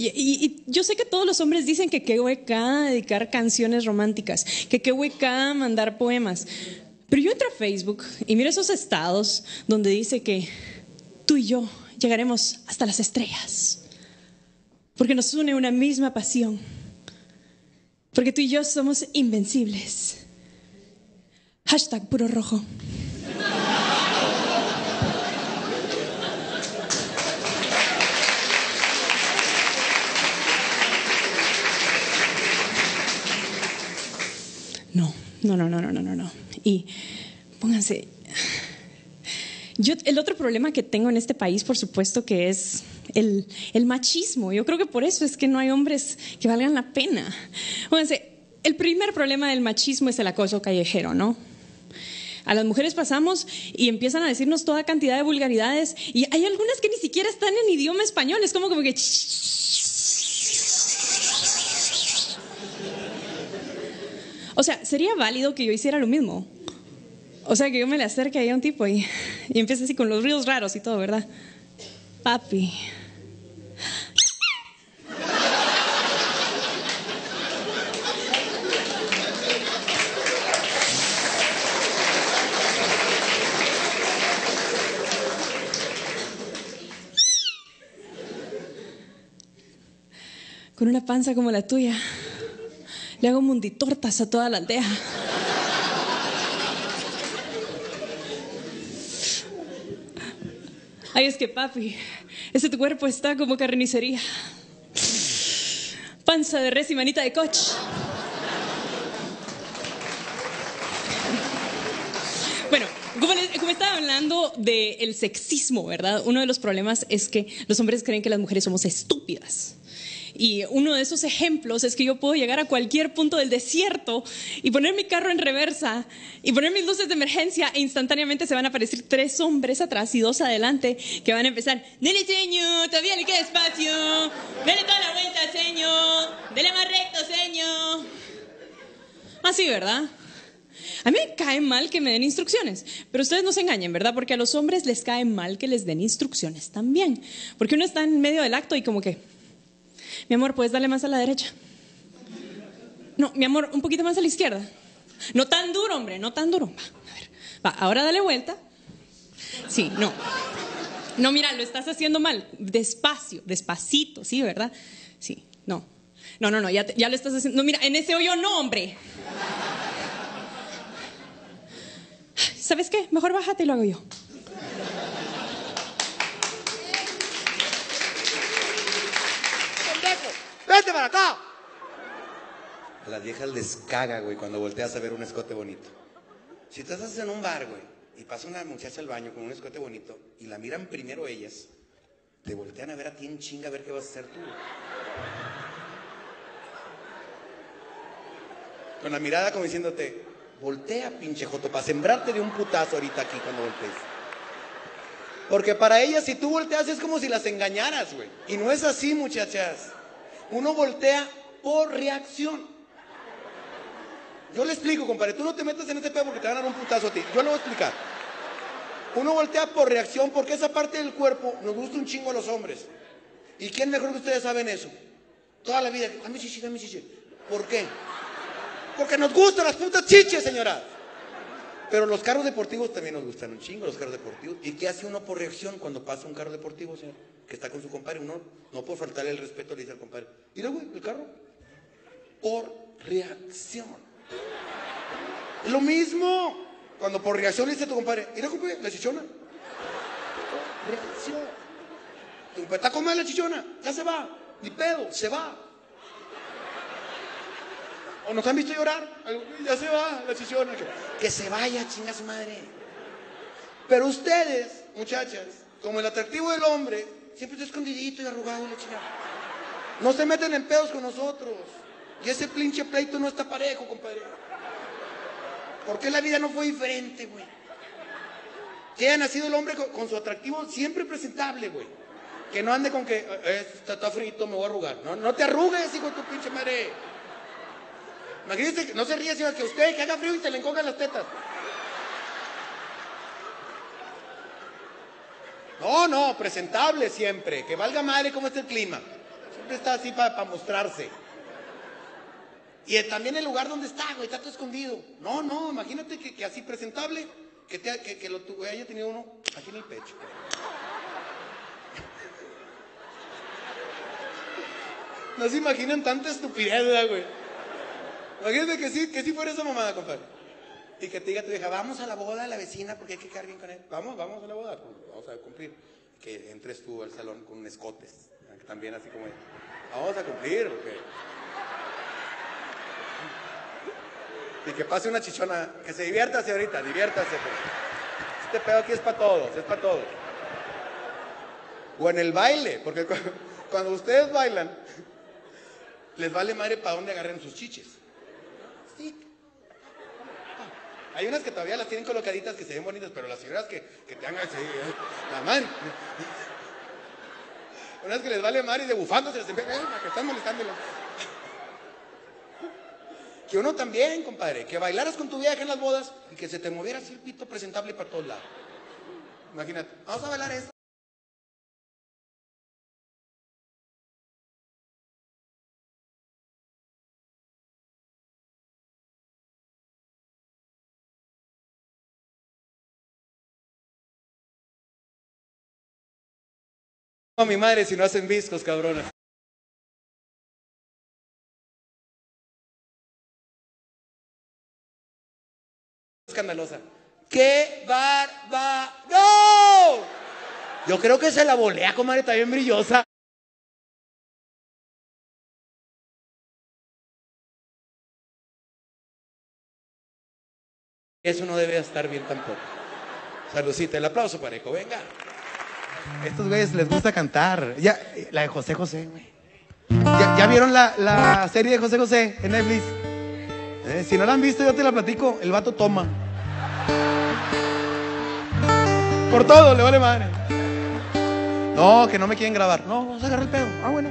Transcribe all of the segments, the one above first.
y yo sé que todos los hombres dicen que qué hueca dedicar canciones románticas, que qué hueca mandar poemas. Pero yo entro a Facebook y miro esos estados donde dice que tú y yo llegaremos hasta las estrellas. Porque nos une una misma pasión. Porque tú y yo somos invencibles. Hashtag puro rojo. No. Y pónganse. El otro problema que tengo en este país, por supuesto, que es el machismo. Yo creo que por eso es que no hay hombres que valgan la pena. Pónganse, el primer problema del machismo es el acoso callejero, ¿no? A las mujeres pasamos y empiezan a decirnos toda cantidad de vulgaridades y hay algunas que ni siquiera están en idioma español. Es como que... O sea, sería válido que yo hiciera lo mismo. O sea, que yo me le acerque ahí a un tipo y empiece así con los ruidos raros y todo, ¿verdad? Papi. Con una panza como la tuya, le hago munditortas a toda la aldea. Ay, es que papi, ese tu cuerpo está como carnicería. Panza de res y manita de coche. Bueno, como estaba hablando del sexismo, ¿verdad? Uno de los problemas es que los hombres creen que las mujeres somos estúpidas. Y uno de esos ejemplos es que yo puedo llegar a cualquier punto del desierto y poner mi carro en reversa y poner mis luces de emergencia e instantáneamente se van a aparecer 3 hombres atrás y 2 adelante que van a empezar: dele señor, todavía le queda espacio, dele toda la vuelta señor, dele más recto señor. Así, ¿verdad? A mí me cae mal que me den instrucciones, pero ustedes no se engañen, ¿verdad? Porque a los hombres les cae mal que les den instrucciones también, porque uno está en medio del acto y como que: mi amor, ¿puedes darle más a la derecha? No, mi amor, un poquito más a la izquierda. No tan duro, hombre, no tan duro. Va, a ver, va, ahora dale vuelta. Sí, no. No, mira, lo estás haciendo mal. Despacio, despacito, ¿sí, verdad? Sí, no, ya lo estás haciendo. No, mira, en ese hoyo no, hombre. ¿Sabes qué? Mejor bájate y lo hago yo. ¡Vete para acá! A las viejas les caga, güey, cuando volteas a ver un escote bonito. Si tú estás en un bar, güey, y pasa una muchacha al baño con un escote bonito y la miran primero ellas, te voltean a ver a ti en chinga a ver qué vas a hacer tú. Con la mirada como diciéndote: voltea, pinche joto, para sembrarte de un putazo ahorita aquí cuando voltees. Porque para ellas, si tú volteas, es como si las engañaras, güey. Y no es así, muchachas. Uno voltea por reacción. Yo le explico, compadre. Tú no te metas en ese pedo porque te van a dar un putazo a ti. Yo le voy a explicar. Uno voltea por reacción porque esa parte del cuerpo nos gusta un chingo a los hombres. ¿Y quién mejor que ustedes saben eso? Toda la vida. Dame chichi, dame chichi. ¿Por qué? Porque nos gustan las putas chiches, señora. Pero los carros deportivos también nos gustan un chingo, los carros deportivos. ¿Y qué hace uno por reacción cuando pasa un carro deportivo, señor? Que está con su compadre. Uno no por faltarle el respeto le dice al compadre: mira, güey, el carro. Por reacción. Es lo mismo. Cuando por reacción le dice a tu compadre: mira, compadre, la chichona. Por reacción. Tu compadre está comiendo la chichona. Ya se va. Ni pedo, se va. ¿O nos han visto llorar? Ya se va la chichona. Que se vaya, chinga su madre. Pero ustedes, muchachas, como el atractivo del hombre, siempre está escondidito y arrugado la chingada. No se meten en pedos con nosotros. Y ese pinche pleito no está parejo, compadre. ¿Por qué la vida no fue diferente, güey? Que haya nacido el hombre con su atractivo siempre presentable, güey. Que no ande con que está frito, me voy a arrugar. No te arrugues, hijo de tu pinche madre. Imagínese, no se ríe, sino que usted, que haga frío y se le encojan las tetas. No, presentable siempre. Que valga madre cómo está el clima. siempre está así para mostrarse. Y también el lugar donde está, güey, está todo escondido. No, imagínate que así presentable, que lo haya tenido uno aquí en el pecho. No se imaginan tanta estupidez, güey. Imagínate que sí fuera esa mamada, compadre. Y que te diga tu vieja, vamos a la boda de la vecina porque hay que quedar bien con él. Vamos a la boda, pues, vamos a cumplir. Que entres tú al salón con un escotes. También así como, vamos a cumplir, porque... Y que pase una chichona, que se divierta ahorita, diviértase. Pues. Este pedo aquí es para todos, O en el baile, porque cuando ustedes bailan, les vale madre para dónde agarren sus chiches. Sí. Hay unas que todavía las tienen colocaditas que se ven bonitas, pero las señoras que te hagan así, la madre. Unas que les vale madre y de bufando se les empiezan, que están molestándolas. Que uno también, compadre, que bailaras con tu vieja en las bodas y que se te moviera así el pito presentable para todos lados. Imagínate, vamos a bailar eso. No, mi madre, si no hacen viscos, cabrones. Escandalosa. ¡Qué ¡No! Yo creo que se la volea, comadre, está bien brillosa. Eso no debe estar bien tampoco. Saludcita, el aplauso parejo, venga. Estos güeyes les gusta cantar. Ya, la de José José, güey. ¿Ya vieron la serie de José José en Netflix? Si no la han visto, yo te la platico. El vato toma. Por todo, le vale madre. No, que no me quieren grabar. No, vamos a agarrar el pedo. Ah, bueno.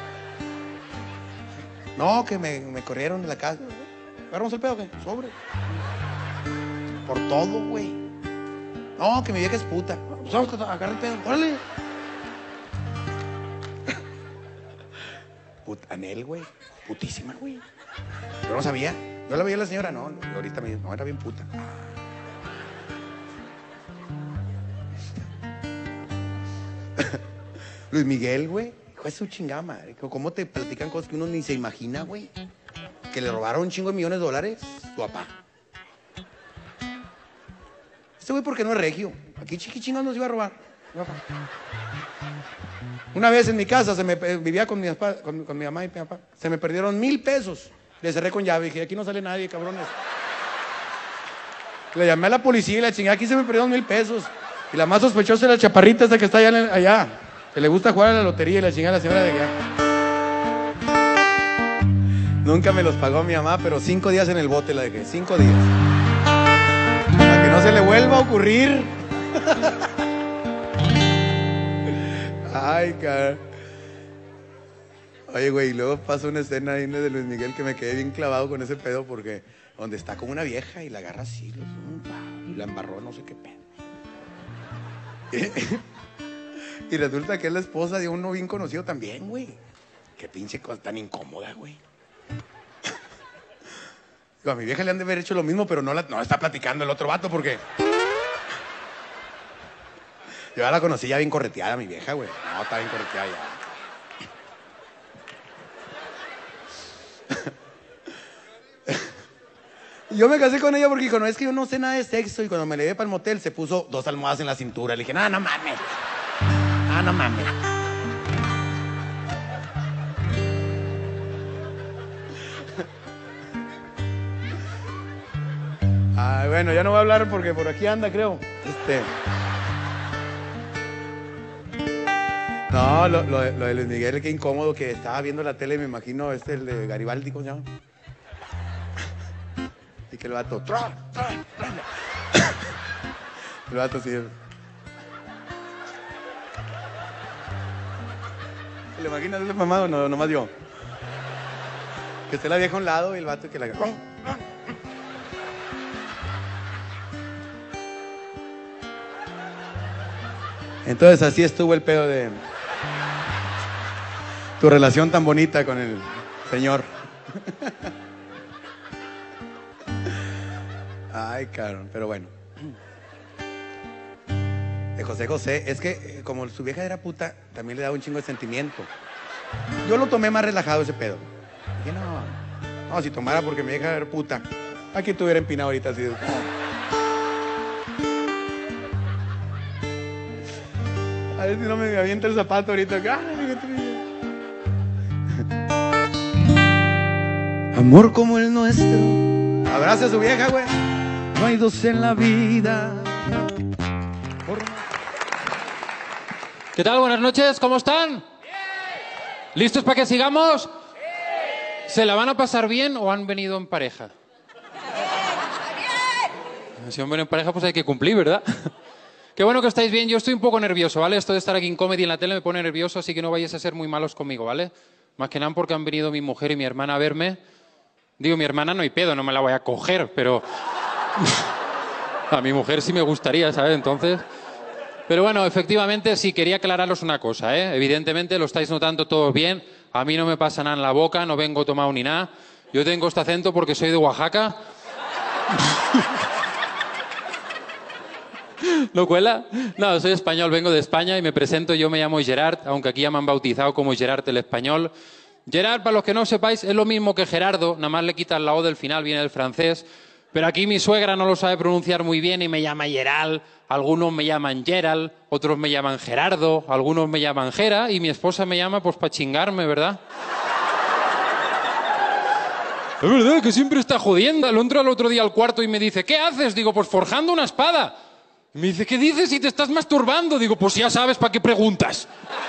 No, que me corrieron de la casa. ¿Agarramos el pedo qué? Sobre. Por todo, güey. No, que mi vieja es puta. Pues vamos a agarrar el pedo. Órale. Anel, güey. Putísima, güey. Yo no sabía. Yo la veía a la señora, no. Ahorita me dice, no, era bien puta. Luis Miguel, güey. Hijo de su chingada madre. ¿Cómo te platican cosas que uno ni se imagina, güey? Que le robaron un chingo de millones de dólares. Tu papá. Este güey, ¿por qué no es regio? Aquí chingados nos iba a robar. Una vez en mi casa vivía con mi mamá y mi papá. Se me perdieron 1,000 pesos. Le cerré con llave. Dije, aquí no sale nadie, cabrones. Le llamé a la policía y la chingada. Aquí se me perdieron 1,000 pesos. Y la más sospechosa es la chaparrita esta que está allá. Que le gusta jugar a la lotería y la chingada a la señora de allá. Nunca me los pagó mi mamá, pero 5 días en el bote la dejé. 5 días. Para que no se le vuelva a ocurrir. Ay, cara. Oye, güey, y luego pasa una escena ahí de Luis Miguel que me quedé bien clavado con ese pedo porque donde está con una vieja y la agarra así, y la embarró, no sé qué pedo. Y resulta que es la esposa de uno bien conocido también, güey. Qué pinche cosa tan incómoda, güey. Digo, a mi vieja le han de haber hecho lo mismo, pero no está platicando el otro vato porque... Yo ya la conocí ya bien correteada, mi vieja, güey. No, está bien correteada ya. Yo me casé con ella porque dijo, no, es que yo no sé nada de sexo. Y cuando me le llevé para el motel se puso 2 almohadas en la cintura. Le dije, no mames. No mames. Ay, bueno, ya no voy a hablar porque por aquí anda, creo. No, lo de Luis Miguel, qué incómodo que estaba viendo la tele, me imagino, el de Garibaldi, ¿cómo se llama? Y que el vato, el vato así. ¿Le imaginas ese mamado? No, nomás yo. Que esté la vieja a un lado y el vato que la... Entonces así estuvo el pedo de... tu relación tan bonita con el señor. Ay, cabrón, pero bueno. De José José, es que como su vieja era puta, también le daba un chingo de sentimiento. Yo lo tomé más relajado ese pedo. Dije, no, si tomara porque mi vieja era puta, aquí estuviera empinado ahorita así. A ver si no me avienta el zapato ahorita. Amor como el nuestro. Abraza a su vieja, güey. No hay dos en la vida. ¿Qué tal? Buenas noches, ¿cómo están? ¿Listos para que sigamos? ¿Se la van a pasar bien o han venido en pareja? Si han venido en pareja, pues hay que cumplir, ¿verdad? Qué bueno que estáis bien. Yo estoy un poco nervioso, ¿vale? Esto de estar aquí en Comedy en la tele me pone nervioso, así que no vayáis a ser muy malos conmigo, ¿vale? Más que nada porque han venido mi mujer y mi hermana a verme. Digo, mi hermana no hay pedo, no me la voy a coger, pero... a mi mujer sí me gustaría, ¿sabes? Entonces... Pero bueno, efectivamente sí, quería aclararos una cosa, ¿eh? Evidentemente lo estáis notando todos bien. A mí no me pasa nada en la boca, no vengo tomado ni nada. Yo tengo este acento porque soy de Oaxaca. ¿No cuela? No, soy español, vengo de España y me presento. Yo me llamo Gerard, aunque aquí ya me han bautizado como Gerard el español. Gerard, para los que no sepáis, es lo mismo que Gerardo, nada más le quitan la O del final, viene del francés. Pero aquí mi suegra no lo sabe pronunciar muy bien y me llama Gerald. Algunos me llaman Gerald, otros me llaman Gerardo, algunos me llaman Gera y mi esposa me llama pues para chingarme, ¿verdad? Es verdad que siempre está jodiendo. Lo entro al otro día al cuarto y me dice, ¿qué haces? Digo, pues forjando una espada. Me dice, ¿qué dices si te estás masturbando? Digo, pues ya sabes, ¿para qué preguntas?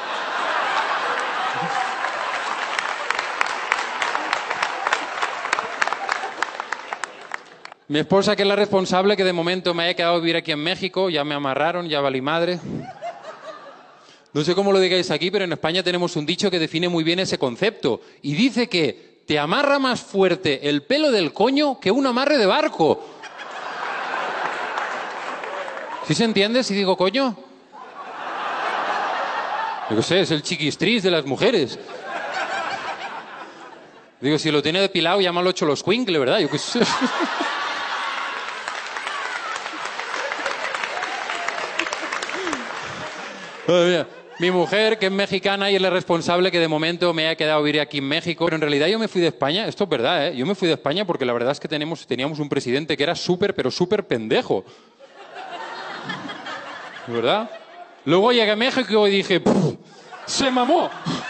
Mi esposa, que es la responsable, que de momento me haya quedado a vivir aquí en México, ya me amarraron, ya valí madre. No sé cómo lo digáis aquí, pero en España tenemos un dicho que define muy bien ese concepto. Y dice que te amarra más fuerte el pelo del coño que un amarre de barco. ¿Sí se entiende si digo coño? Yo qué sé, es el chiquistris de las mujeres. Digo, si lo tiene depilado, llámalo choloscuincle, ¿verdad? Yo qué sé. Mi mujer, que es mexicana y es la responsable, que de momento me haya quedado a vivir aquí en México. Pero en realidad yo me fui de España, esto es verdad, ¿eh? Yo me fui de España porque la verdad es que teníamos un presidente que era súper, pero súper pendejo. ¿Verdad? Luego llegué a México y dije, ¡se mamó!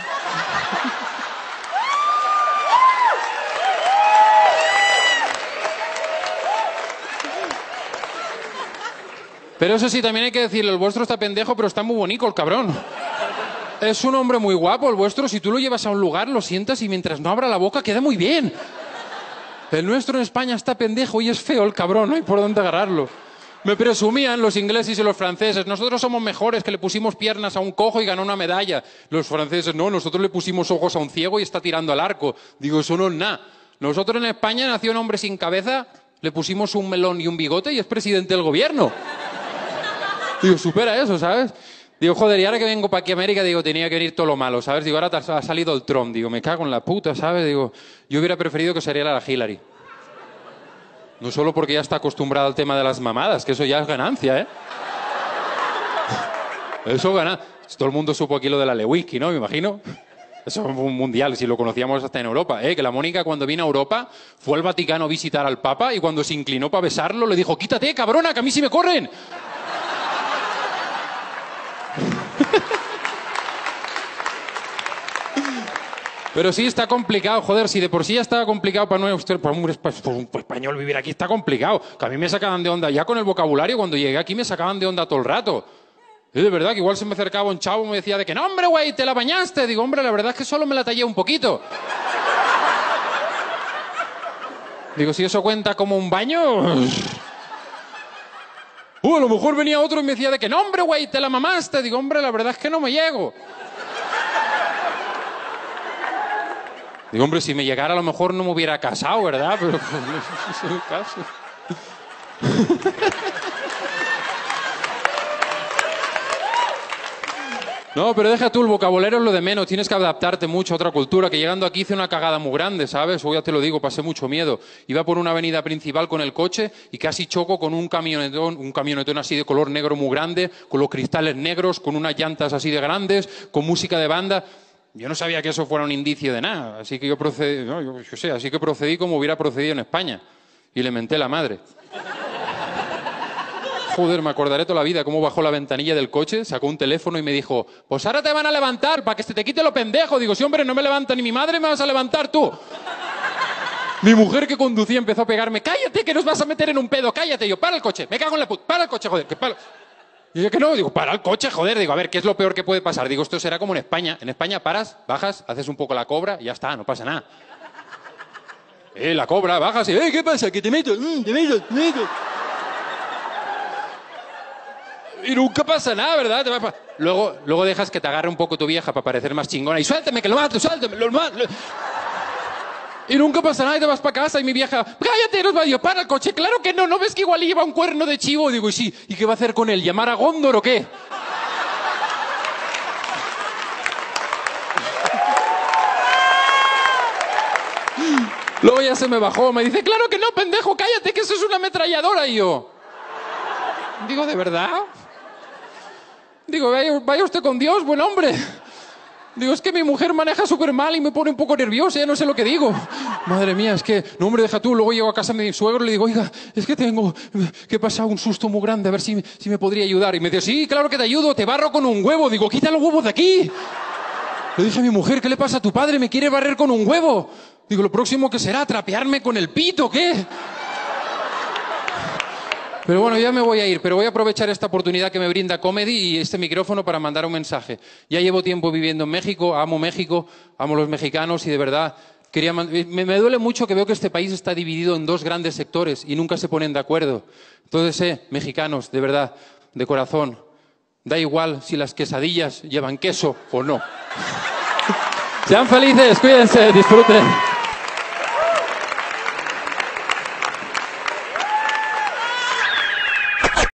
Pero eso sí, también hay que decirle, el vuestro está pendejo, pero está muy bonito el cabrón. Es un hombre muy guapo el vuestro, si tú lo llevas a un lugar, lo sientas y mientras no abra la boca queda muy bien. El nuestro en España está pendejo y es feo el cabrón, no hay por dónde agarrarlo. Me presumían los ingleses y los franceses, nosotros somos mejores, que le pusimos piernas a un cojo y ganó una medalla. Los franceses, no, nosotros le pusimos ojos a un ciego y está tirando al arco. Digo, eso no es nada. Nosotros en España nació un hombre sin cabeza, le pusimos un melón y un bigote y es presidente del gobierno. Digo, supera eso, ¿sabes? Digo, joder, y ahora que vengo para aquí a América, digo, tenía que venir todo lo malo, ¿sabes? Digo, ahora ha salido el Trump, digo, me cago en la puta, ¿sabes? Digo, yo hubiera preferido que saliera la Hillary. No solo porque ya está acostumbrada al tema de las mamadas, que eso ya es ganancia, ¿eh? Eso gana. Todo el mundo supo aquí lo de la Lewinsky, ¿no? Me imagino. Eso fue un mundial, si lo conocíamos hasta en Europa, ¿eh? Que la Mónica, cuando vino a Europa, fue al Vaticano a visitar al Papa y cuando se inclinó para besarlo, le dijo, quítate, cabrona, que a mí sí me corren. Pero sí está complicado, joder, si de por sí ya estaba complicado para un español vivir aquí, está complicado. Que a mí me sacaban de onda, ya con el vocabulario, cuando llegué aquí me sacaban de onda todo el rato. Y de verdad que igual se me acercaba un chavo y me decía de que no, hombre, güey, te la bañaste. Digo, hombre, la verdad es que solo me la tallé un poquito. Digo, si eso cuenta como un baño... a lo mejor venía otro y me decía de que no, hombre, güey, te la mamaste. Digo, hombre, la verdad es que no me llego. Digo, hombre, si me llegara a lo mejor no me hubiera casado, ¿verdad? Pero pues, no es el caso. No, pero deja tú, el vocabulario es lo de menos. Tienes que adaptarte mucho a otra cultura. Que llegando aquí hice una cagada muy grande, ¿sabes? O ya te lo digo, pasé mucho miedo. Iba por una avenida principal con el coche y casi choco con un camionetón así de color negro muy grande, con los cristales negros, con unas llantas así de grandes, con música de banda. Yo no sabía que eso fuera un indicio de nada. Así que yo procedí, no, yo sé, así que procedí como hubiera procedido en España. Y le menté la madre. Joder, me acordaré toda la vida cómo bajó la ventanilla del coche, sacó un teléfono y me dijo, pues ahora te van a levantar para que se te quite lo pendejo. Digo, sí, hombre, no me levanta ni mi madre, me vas a levantar tú. Mi mujer que conducía empezó a pegarme, cállate que nos vas a meter en un pedo, cállate. Y yo, para el coche, me cago en la puta, para el coche, joder, que para. Y yo que no, digo, para el coche, joder. Digo, a ver, ¿qué es lo peor que puede pasar? Digo, esto será como en España. En España paras, bajas, haces un poco la cobra y ya está, no pasa nada. La cobra, bajas y, ¿qué pasa? Que te meto, te meto. Y nunca pasa nada, ¿verdad? Luego dejas que te agarre un poco tu vieja para parecer más chingona. Y suéltame, que lo mato, suéltame, lo mato. Y nunca pasa nada y te vas para casa y mi vieja, cállate, nos va. Yo, para el coche, claro que no, ¿no ves que igual lleva un cuerno de chivo? Digo, y sí, ¿y qué va a hacer con él? ¿Llamar a Gondor o qué? Luego ya se me bajó, me dice, claro que no, pendejo, cállate, que eso es una ametralladora. Y yo, digo, ¿de verdad? Digo, vaya usted con Dios, buen hombre. Digo, es que mi mujer maneja súper mal y me pone un poco nerviosa, ya no sé lo que digo. Madre mía, es que, no hombre, deja tú. Luego llego a casa de mi suegro y le digo, oiga, es que tengo que pasar un susto muy grande, a ver si me podría ayudar. Y me dice, sí, claro que te ayudo, te barro con un huevo. Digo, quita los huevos de aquí. Le dije a mi mujer, ¿qué le pasa a tu padre? ¿Me quiere barrer con un huevo? Digo, lo próximo que será, trapearme con el pito, ¿qué? Pero bueno, ya me voy a ir, pero voy a aprovechar esta oportunidad que me brinda Comedy y este micrófono para mandar un mensaje. Ya llevo tiempo viviendo en México, amo los mexicanos y de verdad me duele mucho que veo que este país está dividido en dos grandes sectores y nunca se ponen de acuerdo. Entonces, mexicanos, de verdad, de corazón, da igual si las quesadillas llevan queso o no. Sean felices, cuídense, disfruten.